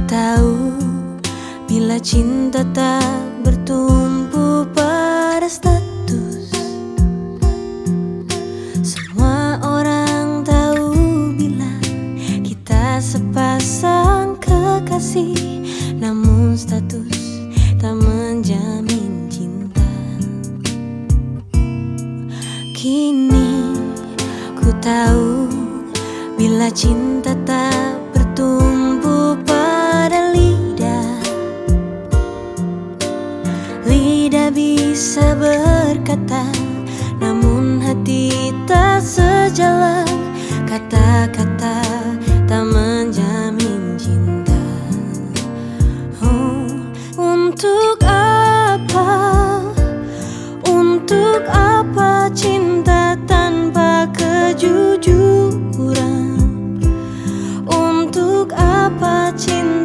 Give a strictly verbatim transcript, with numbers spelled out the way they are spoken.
tahu bila cinta tak bertumpu pada status. Semua orang tahu bila kita sepasang kekasih, namun status tak menjamin cinta. Kini ku tahu bila cinta tak bertumpu pada lidah. Lidah bisa berkata, namun hati tak sejalan. Kata-kata tak menjamin cinta. Oh, untuk apa? Untuk apa cinta tanpa kejujuran? Untuk apa cinta